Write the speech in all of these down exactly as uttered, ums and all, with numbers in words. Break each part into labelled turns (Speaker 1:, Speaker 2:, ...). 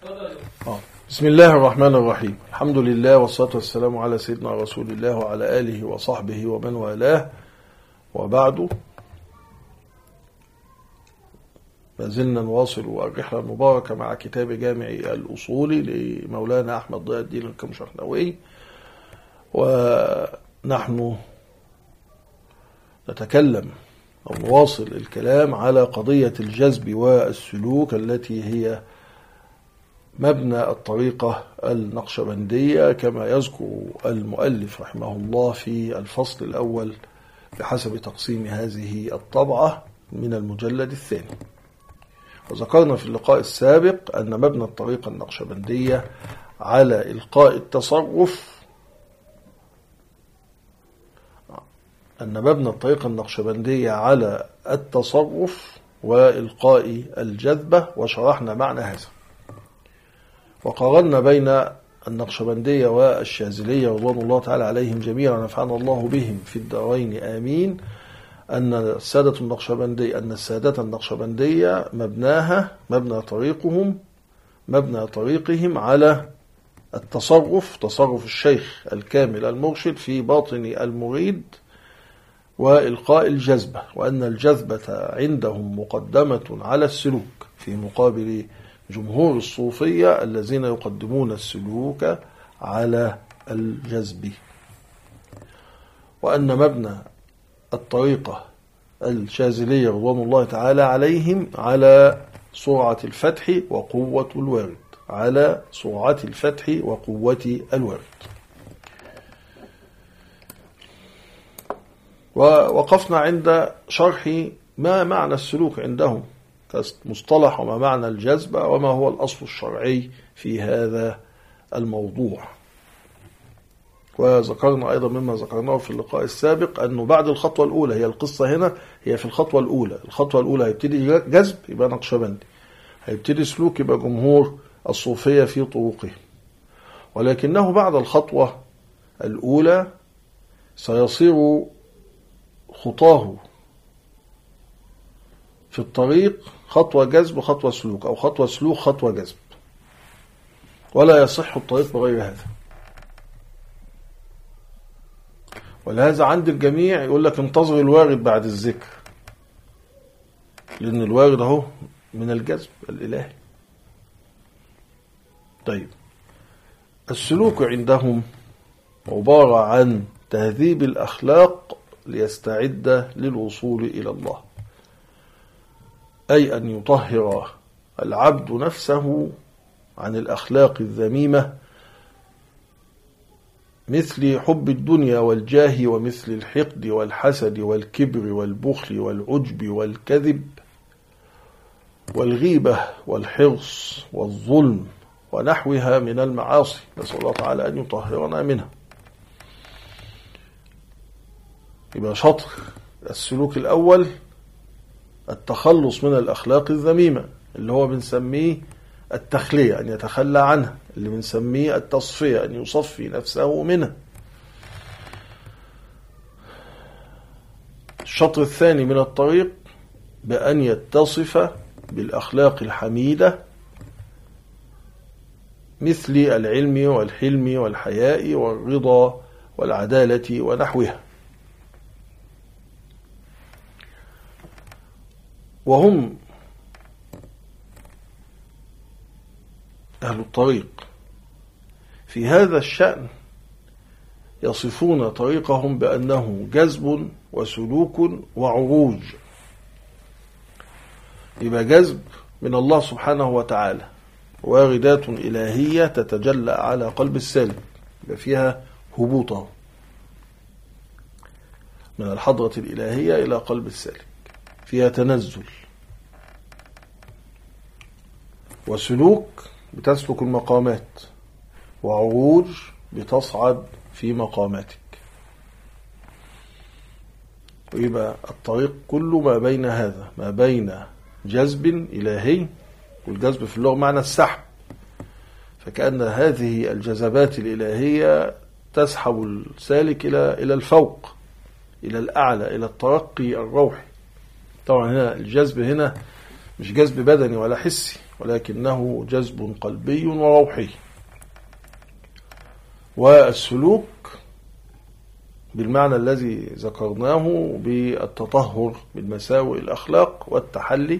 Speaker 1: بسم الله الرحمن الرحيم. الحمد لله والصلاة والسلام على سيدنا رسول الله وعلى آله وصحبه ومن والاه، وبعد. ما زلنا نواصل الرحلة المباركة مع كتاب جامع الأصول لمولانا أحمد ضياء الدين الكمشحنوي، ونحن نتكلم أو نواصل الكلام على قضية الجذب والسلوك التي هي مبنى الطريقة النقشبندية كما يذكر المؤلف رحمه الله في الفصل الأول بحسب تقسيم هذه الطبعة من المجلد الثاني. وذكرنا في اللقاء السابق أن مبنى الطريقة النقشبندية على إلقاء التصرف أن مبنى الطريقة النقشبندية على التصرف وإلقاء الجذبة، وشرحنا معنى هذا، وقارنا بين النقشبندية والشاذلية رضوان الله تعالى عليهم جميعا ونفعنا الله بهم في الدارين آمين. أن السادة النقشبندية أن السادة النقشبندية مبناها مبنى طريقهم مبنى طريقهم على التصرف، تصرف الشيخ الكامل المرشد في باطن المريد، وإلقاء الجذبة، وأن الجذبة عندهم مقدمة على السلوك في مقابل جمهور الصوفية الذين يقدمون السلوك على الجذب. وأن مبنى الطريقة الشاذلية رضوان الله تعالى عليهم على سرعة الفتح وقوة الورد على سرعة الفتح وقوة الورد. ووقفنا عند شرح ما معنى السلوك عندهم كمصطلح، وما معنى الجذب، وما هو الأصل الشرعي في هذا الموضوع. وذكرنا أيضا مما ذكرناه في اللقاء السابق أنه بعد الخطوة الأولى، هي القصة هنا هي في الخطوة الأولى الخطوة الأولى هيبتدي جذب يبقى نقشبندي، هيبتدي سلوك يبقى جمهور الصوفية في طرقهم، ولكنه بعد الخطوة الأولى سيصير خطاه في الطريق خطوة جذب خطوة سلوك، أو خطوة سلوك خطوة جذب، ولا يصح الطريق بغير هذا. ولهذا عند الجميع يقول لك انتظر الوارد بعد الذكر، لأن الوارد اهو من الجذب الإلهي. طيب، السلوك عندهم عبارة عن تهذيب الأخلاق ليستعد للوصول إلى الله، أي أن يطهر العبد نفسه عن الأخلاق الذميمة مثل حب الدنيا والجاه، ومثل الحقد والحسد والكبر والبخل والعجب والكذب والغيبة والحرص والظلم ونحوها من المعاصي، نسأل الله تعالى أن يطهرنا منها. يبقى شطر السلوك الأول التخلص من الأخلاق الذميمة اللي هو بنسميه التخلية، أن يتخلى عنها، اللي بنسميه التصفية، أن يصفي نفسه منها. الشطر الثاني من الطريق بأن يتصف بالأخلاق الحميدة مثل العلم والحلم والحياء والرضا والعدالة ونحوها. وهم أهل الطريق في هذا الشأن يصفون طريقهم بأنه جذب وسلوك وعروج. يبقى جذب من الله سبحانه وتعالى، واردات إلهية تتجلى على قلب السالك، يبقى فيها هبوطه من الحضرة الإلهية إلى قلب السالك، فيها تنزل. وسلوك بتسلك المقامات، وعروج بتصعد في مقاماتك. ويبقى الطريق كله ما بين هذا، ما بين جذب إلهي، والجذب في اللغة معنى السحب، فكأن هذه الجذبات الإلهية تسحب السالك إلى إلى الفوق، إلى الأعلى، إلى الترقي الروحي. طبعا هنا الجذب هنا مش جذب بدني ولا حسي، ولكنه جذب قلبي وروحي. والسلوك بالمعنى الذي ذكرناه بالتطهر من مساوئ الأخلاق والتحلي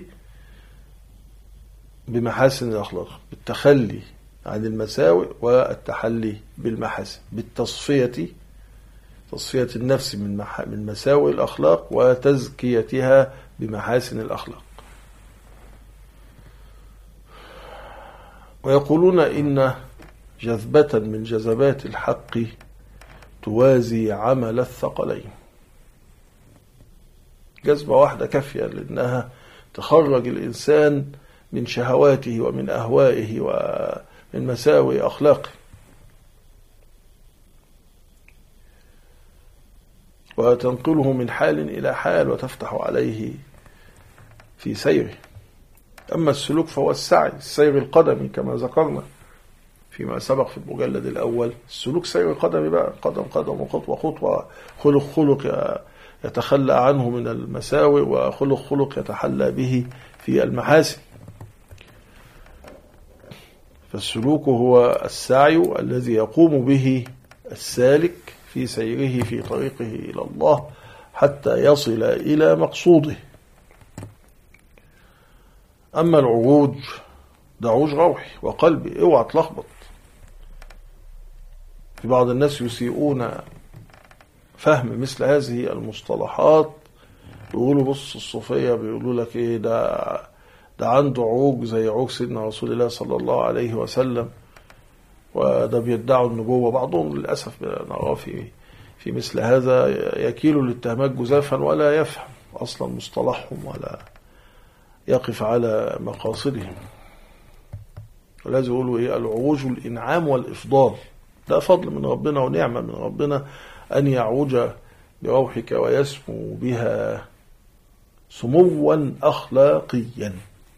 Speaker 1: بمحاسن الأخلاق، بالتخلي عن المساوئ والتحلي بالمحاسن، بالتصفية تصفية النفس من من مساوئ الأخلاق وتزكيتها بمحاسن الأخلاق. ويقولون إن جذبة من جذبات الحق توازي عمل الثقلين. جذبة واحدة كافية لأنها تخرج الإنسان من شهواته ومن أهوائه ومن مساوئ أخلاقه، وتنقله من حال إلى حال وتفتح عليه في سيره. أما السلوك فهو السعي، السير القدمي كما ذكرنا فيما سبق في المجلد الأول. السلوك سير القدمي بقى، قدم قدم وخطوة خطوة، خلق خلق يتخلى عنه من المساوئ وخلق خلق يتحلى به في المحاسن. فالسلوك هو السعي الذي يقوم به السالك في سيره في طريقه إلى الله حتى يصل إلى مقصوده. أما العروج ده عروج روحي وقلبي، اوعى تلخبط. في بعض الناس يسيئون فهم مثل هذه المصطلحات، يقولوا بص الصوفية بيقولوا لك ايه ده ده عنده عروج زي عروج سيدنا رسول الله صلى الله عليه وسلم، وده بيدعوا النبوة. بعضهم للأسف نراه في في مثل هذا يكيل للتهمات جزافا ولا يفهم أصلا مصطلحهم ولا يقف على مقاصدهم. ولازم يقولوا ايه العروج الإنعام والإفضال، ده فضل من ربنا ونعمة من ربنا أن يعوج بروحك ويسمو بها سموا أخلاقيا،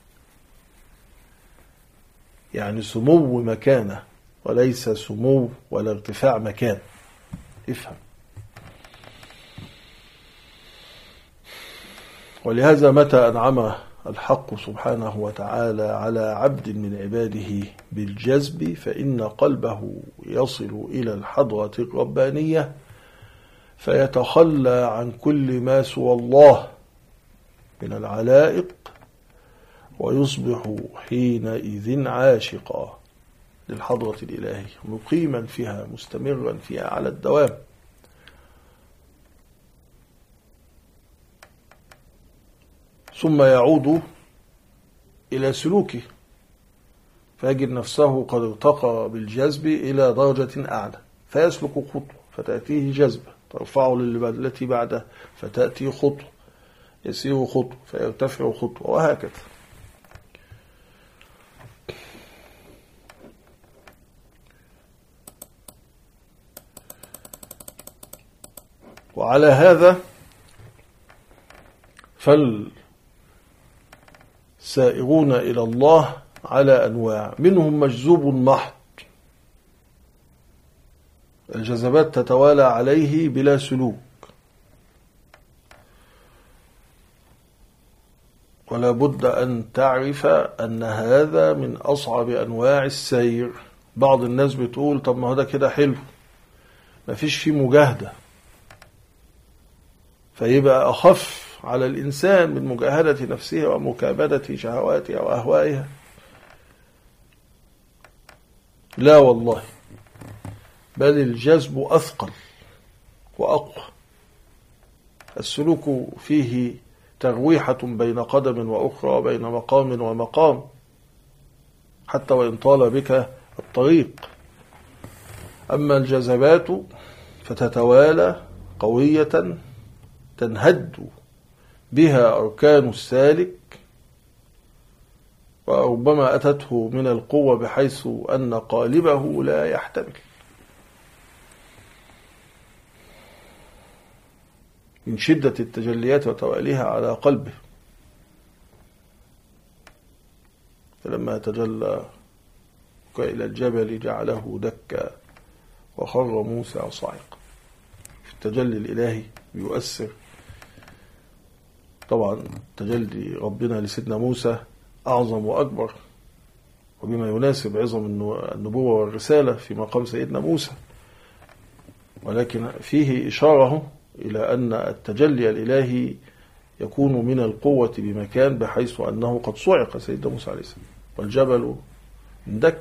Speaker 1: يعني سمو مكانه وليس سمو ولا ارتفاع مكان. افهم. ولهذا متى أنعم الحق سبحانه وتعالى على عبد من عباده بالجذب فإن قلبه يصل إلى الحضرة الربانية فيتخلى عن كل ما سوى الله من العلائق ويصبح حينئذ عاشقا للحضرة الإلهية مقيما فيها مستمرا فيها على الدوام. ثم يعود إلى سلوكه فيجد نفسه قد ارتقى بالجذب إلى درجة أعلى، فيسلك خطوة فتأتيه جذبة ترفعه للتي بعده، فتأتي خطوة يسير خطوة فيرتفع خطوة، وهكذا. وعلى هذا فالسائرون إلى الله على أنواع، منهم مجذوب محض، الجذبات تتوالى عليه بلا سلوك، ولا بد أن تعرف أن هذا من أصعب أنواع السير. بعض الناس بتقول طب ما هذا كده حلو، ما فيش فيه مجاهدة، فيبقى أخف على الإنسان من مجاهدة نفسه ومكابدة شهواتها وأهوائها. لا والله، بل الجذب أثقل وأقوى. السلوك فيه تغويحة بين قدم وأخرى وبين مقام ومقام حتى وإن طال بك الطريق. أما الجذبات فتتوالى قوية تنهد بها أركان السالك، وربما أتته من القوة بحيث أن قالبه لا يحتمل، من شدة التجليات وتواليها على قلبه. فلما تجلى إلى الجبل جعله دكا وخر موسى صاعقا. في التجلي الإلهي بيؤثر. طبعا تجلي ربنا لسيدنا موسى أعظم وأكبر وبما يناسب عظم النبوة والرسالة في مقام سيدنا موسى، ولكن فيه إشارة إلى أن التجلي الإلهي يكون من القوة بمكان، بحيث أنه قد صعق سيدنا موسى عليه السلام والجبل اندك.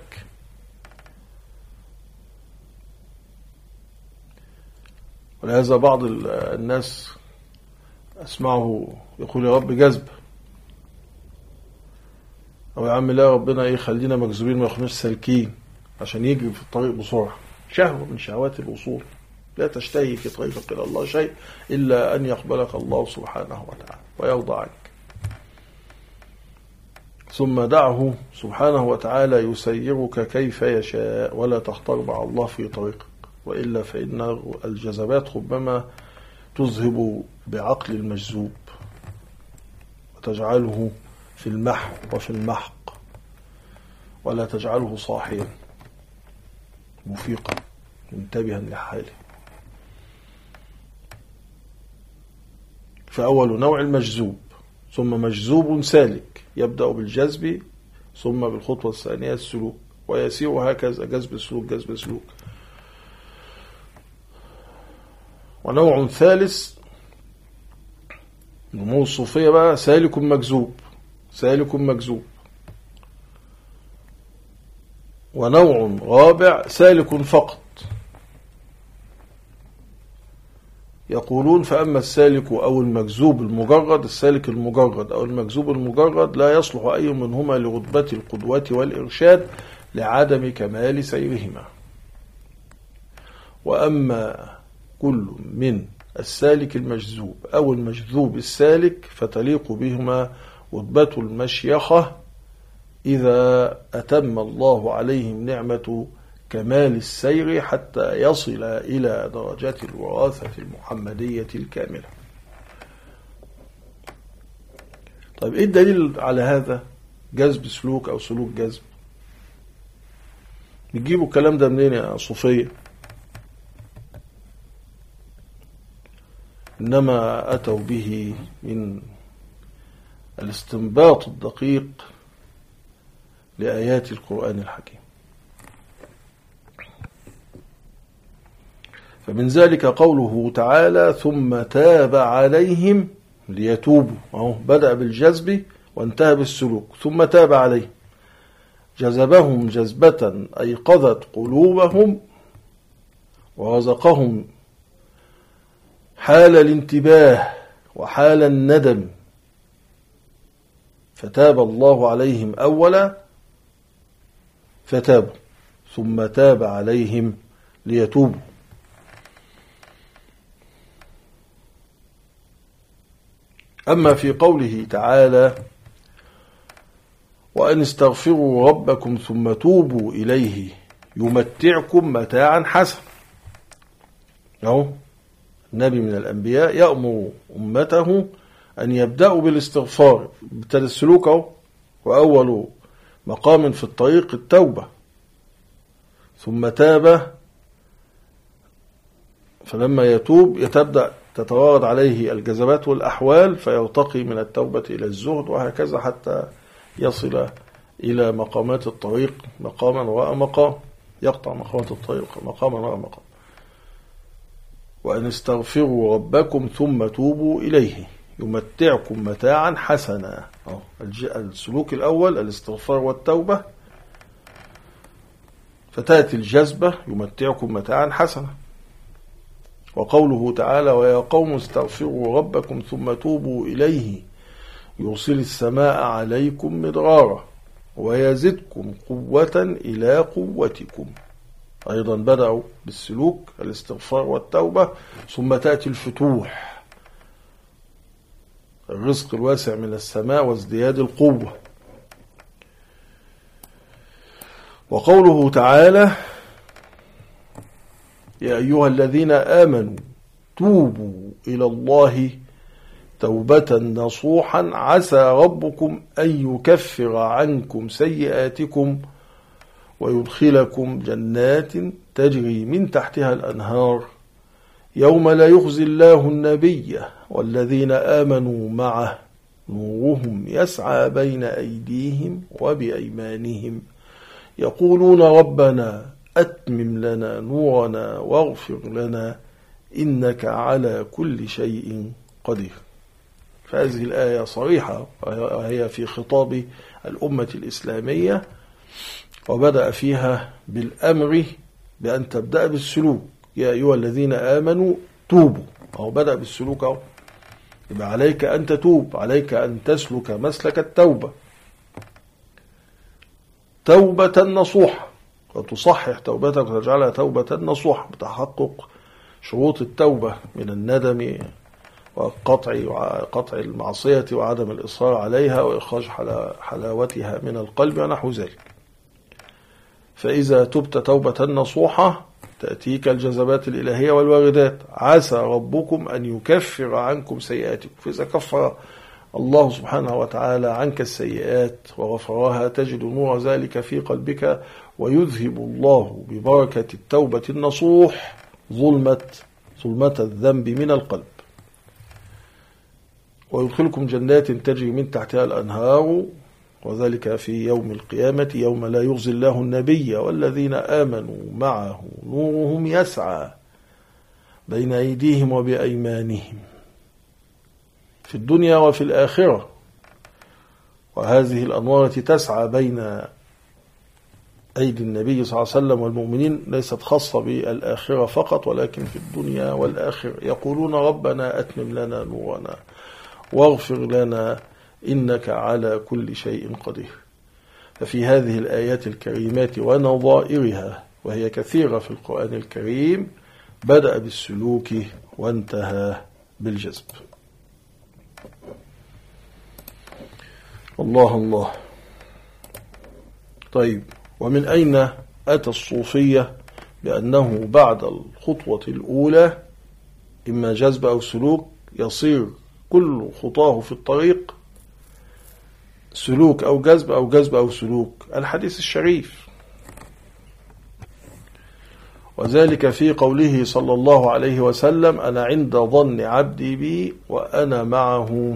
Speaker 1: ولهذا بعض الناس أسمعه يقول يا رب جذب، أو يا عم لا ربنا إيه خلينا مجذوبين ما يخناش سالكين عشان يجري في الطريق بسرعة. شهوة من شهوات الوصول، لا تشتهي في طريقك إلى الله شيء إلا أن يقبلك الله سبحانه وتعالى ويرضى عنك. ثم دعه سبحانه وتعالى يسيرك كيف يشاء، ولا تختار مع الله في طريقك، وإلا فإن الجذبات ربما تذهب بعقل المجذوب وتجعله في المحو وفي المحق، ولا تجعله صاحيا مفيقا منتبها لحاله. فأول نوع المجذوب، ثم مجذوب سالك يبدأ بالجذب، ثم بالخطوة الثانية السلوك، ويسير هكذا جذب السلوك جذب السلوك. ونوع ثالث نمو الصوفية بقى سالك مجذوب، سالك مجذوب. ونوع رابع سالك فقط. يقولون فأما السالك أو المجذوب المجرد، السالك المجرد أو المجذوب المجرد لا يصلح أي منهما لرتبة القدوة والإرشاد لعدم كمال سيرهما. وأما كل من السالك المجذوب أو المجذوب السالك فتليق بهما رتبة المشيخة إذا أتم الله عليهم نعمة كمال السير حتى يصل إلى درجات الوراثة المحمدية الكاملة. طيب إيه الدليل على هذا؟ جذب سلوك أو سلوك جذب. نجيبوا الكلام ده منين يا صوفية؟ إنما أتوا به من الاستنباط الدقيق لآيات القرآن الحكيم. فمن ذلك قوله تعالى ثم تاب عليهم ليتوبوا، أهو بدأ بالجذب وانتهى بالسلوك، ثم تاب عليهم جذبهم جذبة أيقظت قلوبهم ورزقهم حال الانتباه وحال الندم، فتاب الله عليهم أولا فتابوا، ثم تاب عليهم ليتوبوا. أما في قوله تعالى وأن استغفروا ربكم ثم توبوا إليه يمتعكم متاعا حسنا، أهو النبي من الأنبياء يأمر أمته أن يبدأوا بالاستغفار، ابتدى السلوك أهو، وأول مقام في الطريق التوبة، ثم تاب، فلما يتوب يتبدأ تتوارد عليه الجذبات والأحوال فيرتقي من التوبة إلى الزهد، وهكذا حتى يصل إلى مقامات الطريق مقاما وراء مقام، يقطع مقامات الطريق مقاما وراء مقام. وأن استغفروا ربكم ثم توبوا إليه يمتعكم متاعا حسنا. السلوك الأول الاستغفار والتوبة، فتأتي الجذبة يمتعكم متاعا حسنا. وقوله تعالى ويا قوم استغفروا ربكم ثم توبوا إليه يرسل السماء عليكم مدرارا ويزدكم قوة إلى قوتكم. أيضا بدأوا بالسلوك الاستغفار والتوبة، ثم تأتي الفتوح، الرزق الواسع من السماء وازدياد القوة. وقوله تعالى يا أيها الذين آمنوا توبوا إلى الله توبة نصوحا عسى ربكم أن يكفر عنكم سيئاتكم ويدخلكم جنات تجري من تحتها الأنهار يوم لا يخزي الله النبي والذين آمنوا معه نورهم يسعى بين أيديهم وبأيمانهم يقولون ربنا أتمم لنا نورنا واغفر لنا إنك على كل شيء قدير. فهذه الآية صريحة وهي في خطاب الأمة الإسلامية، وبدأ فيها بالأمر بأن تبدأ بالسلوك. يا أيها الذين آمنوا توبوا، أو بدأ بالسلوك أو يبقى عليك أن تتوب، عليك أن تسلك مسلك التوبة توبة نصوحة، وتصحح توبتك وتجعلها توبة نصوحة بتحقق شروط التوبة من الندم وقطع قطع المعصية وعدم الإصرار عليها وإخراج حلاوتها من القلب ونحو ذلك. فإذا تبت توبة نصوحة تأتيك الجذبات الإلهية والواردات. عسى ربكم أن يكفر عنكم سيئاتكم، فإذا كفر الله سبحانه وتعالى عنك السيئات وغفرها تجد نور ذلك في قلبك، ويذهب الله ببركة التوبة النصوح ظلمة ظلمة الذنب من القلب، ويدخلكم جنات تجري من تحتها الأنهار، وذلك في يوم القيامة يوم لا يخزي الله النبي والذين آمنوا معه نورهم يسعى بين أيديهم وبأيمانهم في الدنيا وفي الآخرة. وهذه الأنوار التي تسعى بين أيدي النبي صلى الله عليه وسلم والمؤمنين ليست خاصة بالآخرة فقط، ولكن في الدنيا والآخرة. يقولون ربنا أتمم لنا نورنا واغفر لنا إنك على كل شيء قدير. ففي هذه الآيات الكريمات ونظائرها، وهي كثيرة في القرآن الكريم، بدأ بالسلوك وانتهى بالجذب. الله الله. طيب، ومن أين أتى الصوفية بأنه بعد الخطوة الأولى إما جذب أو سلوك يصير كل خطاه في الطريق سلوك أو جذب أو جذب أو سلوك؟ الحديث الشريف، وذلك في قوله صلى الله عليه وسلم: أنا عند ظن عبدي بي وأنا معه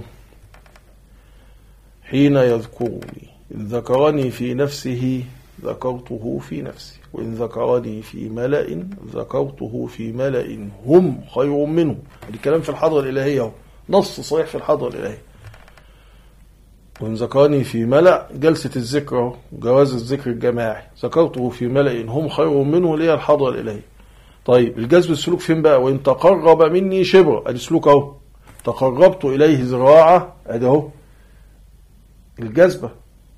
Speaker 1: حين يذكرني، إن ذكرني في نفسه ذكرته في نفسي، وإن ذكرني في ملأ ذكرته في ملأ هم خير منه. الكلام في الحضرة الإلهية، نص صحيح في الحضرة الإلهية. وإن ذكرني في ملأ، جلسة الذكر وجواز الذكر الجماعي، ذكرته في ملأ هم خير منه، ليه الحضرة الإلهية. طيب، الجذب السلوك فين بقى؟ وإن تقرب مني شبر، ادي سلوك اهو، تقربت إليه ذراعة، ادي اهو الجذبة.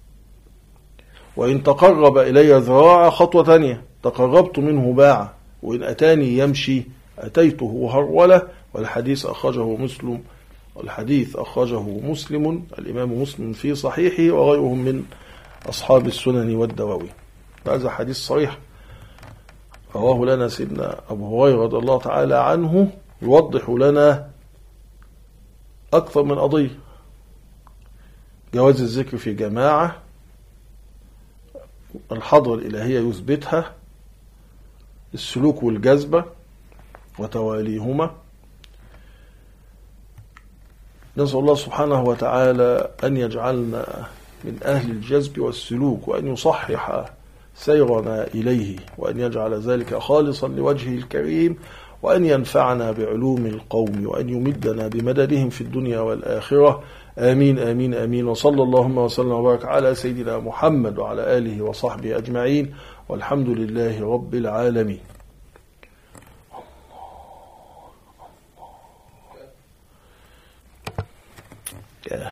Speaker 1: وإن تقرب إلي ذراعة، خطوة ثانية، تقربت منه باعة. وإن أتاني يمشي أتيته هرولة. والحديث أخرجه مسلم والحديث أخرجه مسلم الإمام مسلم في صحيحه وغيرهم من أصحاب السنن والدواوين. هذا حديث صريح رواه لنا سيدنا أبو هريرة رضي الله تعالى عنه، يوضح لنا أكثر من قضية: جواز الذكر في جماعة، الحضرة الإلهية يثبتها، السلوك والجذبة وتواليهما. نسأل الله سبحانه وتعالى أن يجعلنا من أهل الجذب والسلوك، وأن يصحح سيرنا إليه، وأن يجعل ذلك خالصا لوجهه الكريم، وأن ينفعنا بعلوم القوم، وأن يمدنا بمددهم في الدنيا والآخرة. آمين آمين آمين. وصلى اللهم وسلم وبارك على سيدنا محمد وعلى آله وصحبه أجمعين، والحمد لله رب العالمين.